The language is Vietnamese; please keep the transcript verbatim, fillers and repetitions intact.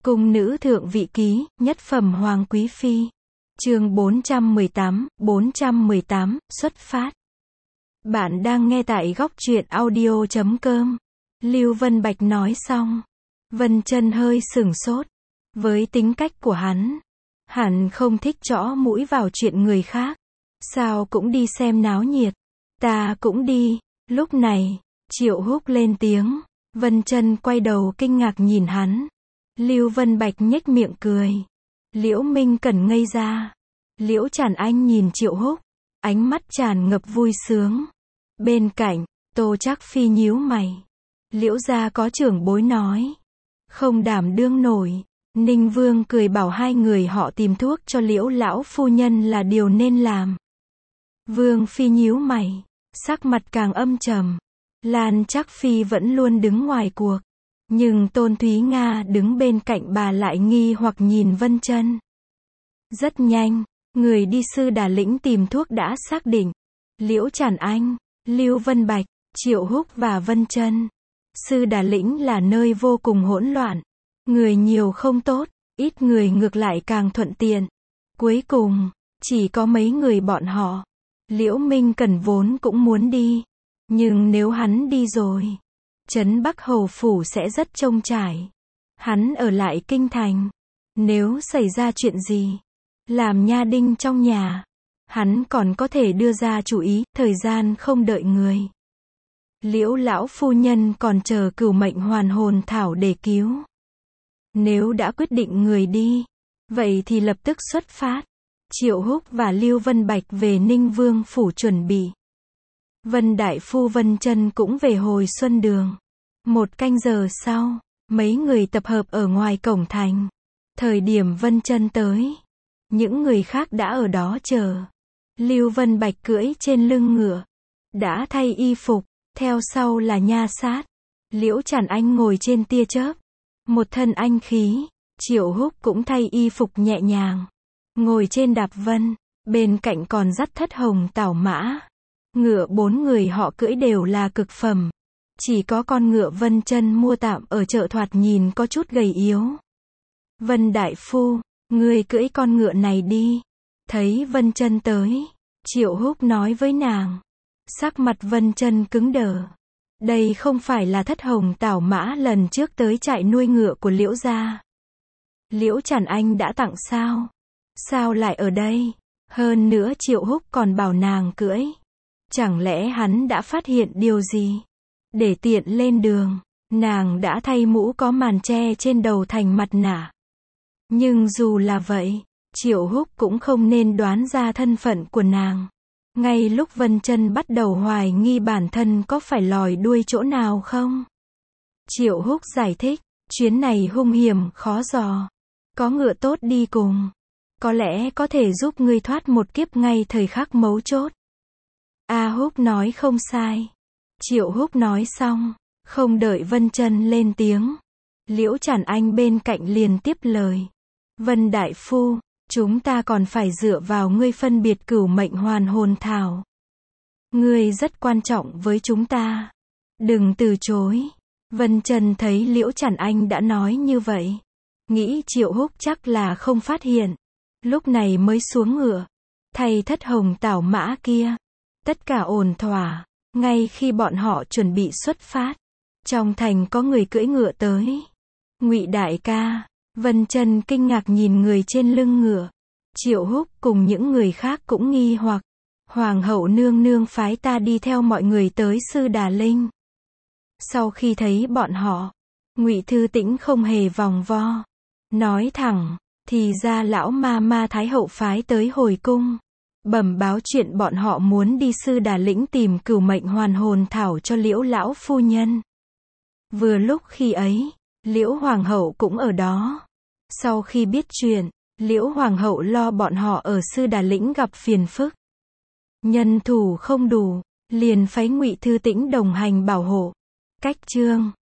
Cung nữ thượng vị ký, nhất phẩm hoàng quý phi. Chương bốn trăm mười tám, bốn trăm mười tám, xuất phát. Bạn đang nghe tại góc truyện audio chấm com. Lưu Vân Bạch nói xong, Vân Chân hơi sửng sốt. Với tính cách của hắn, hẳn không thích chõ mũi vào chuyện người khác. Sao cũng đi xem náo nhiệt. Ta cũng đi. Lúc này, Triệu Húc lên tiếng. Vân Chân quay đầu kinh ngạc nhìn hắn. Lưu Vân Bạch nhếch miệng cười. Liễu Minh Cẩn ngây ra. Liễu Tràn Anh nhìn Triệu Húc, ánh mắt tràn ngập vui sướng. Bên cạnh, Tô Trác Phi nhíu mày. Liễu gia có trưởng bối nói, không đảm đương nổi. Ninh Vương cười bảo hai người họ tìm thuốc cho Liễu lão phu nhân là điều nên làm. Vương Phi nhíu mày, sắc mặt càng âm trầm. Lan Trác Phi vẫn luôn đứng ngoài cuộc, nhưng Tôn Thúy Nga đứng bên cạnh bà lại nghi hoặc nhìn Vân Chân. Rất nhanh, người đi Sư Đà Lĩnh tìm thuốc đã xác định. Liễu Tràn Anh, Lưu Vân Bạch, Triệu Húc và Vân Chân. Sư Đà Lĩnh là nơi vô cùng hỗn loạn. Người nhiều không tốt, ít người ngược lại càng thuận tiện. Cuối cùng, chỉ có mấy người bọn họ. Liễu Minh Cẩn vốn cũng muốn đi. Nhưng nếu hắn đi rồi, Trấn Bắc Hầu Phủ sẽ rất trông trải. Hắn ở lại kinh thành. Nếu xảy ra chuyện gì, làm nha đinh trong nhà, hắn còn có thể đưa ra chủ ý, thời gian không đợi người. Liễu lão phu nhân còn chờ cửu mệnh hoàn hồn thảo để cứu. Nếu đã quyết định người đi, vậy thì lập tức xuất phát. Triệu Húc và Lưu Vân Bạch về Ninh Vương Phủ chuẩn bị. Vân Đại Phu Vân Chân cũng về hồi Xuân Đường. Một canh giờ sau, mấy người tập hợp ở ngoài cổng thành. Thời điểm Vân Chân tới, những người khác đã ở đó chờ. Lưu Vân Bạch cưỡi trên lưng ngựa, đã thay y phục, theo sau là nha sát. Liễu Tràn Anh ngồi trên tia chớp, một thân anh khí. Triệu Húc cũng thay y phục nhẹ nhàng, ngồi trên đạp vân, bên cạnh còn dắt thất hồng tảo mã. Ngựa bốn người họ cưỡi đều là cực phẩm. Chỉ có con ngựa Vân Chân mua tạm ở chợ thoạt nhìn có chút gầy yếu. Vân Đại Phu, ngươi cưỡi con ngựa này đi. Thấy Vân Chân tới, Triệu Húc nói với nàng. Sắc mặt Vân Chân cứng đờ. Đây không phải là thất hồng tảo mã lần trước tới trại nuôi ngựa của Liễu gia. Liễu Tràn Anh đã tặng sao? Sao lại ở đây? Hơn nữa Triệu Húc còn bảo nàng cưỡi. Chẳng lẽ hắn đã phát hiện điều gì? Để tiện lên đường, nàng đã thay mũ có màn che trên đầu thành mặt nạ. Nhưng dù là vậy, Triệu Húc cũng không nên đoán ra thân phận của nàng. Ngay lúc Vân Chân bắt đầu hoài nghi bản thân có phải lòi đuôi chỗ nào không? Triệu Húc giải thích, chuyến này hung hiểm khó dò. Có ngựa tốt đi cùng, có lẽ có thể giúp ngươi thoát một kiếp ngay thời khắc mấu chốt. A Húc nói không sai. Triệu Húc nói xong, không đợi Vân Chân lên tiếng, Liễu Tràn Anh bên cạnh liền tiếp lời. Vân Đại Phu, chúng ta còn phải dựa vào ngươi phân biệt cửu mệnh hoàn hồn thảo. Ngươi rất quan trọng với chúng ta. Đừng từ chối. Vân Chân thấy Liễu Tràn Anh đã nói như vậy, nghĩ Triệu Húc chắc là không phát hiện. Lúc này mới xuống ngựa, thay thất hồng tảo mã kia. Tất cả ổn thỏa. Ngay khi bọn họ chuẩn bị xuất phát, trong thành có người cưỡi ngựa tới. Ngụy đại ca. Vân Chân kinh ngạc nhìn người trên lưng ngựa. Triệu Húc cùng những người khác cũng nghi hoặc. Hoàng hậu nương nương phái ta đi theo mọi người tới Sư Đà Linh. Sau khi thấy bọn họ, Ngụy Thư Tĩnh không hề vòng vo, nói thẳng, thì ra lão ma ma Thái hậu phái tới hồi cung, bẩm báo chuyện bọn họ muốn đi Sư Đà Lĩnh tìm cửu mệnh hoàn hồn thảo cho Liễu lão phu nhân. Vừa lúc khi ấy, Liễu hoàng hậu cũng ở đó. Sau khi biết chuyện, Liễu hoàng hậu lo bọn họ ở Sư Đà Lĩnh gặp phiền phức, nhân thủ không đủ, liền phái Ngụy Thư Tĩnh đồng hành bảo hộ. Cách chương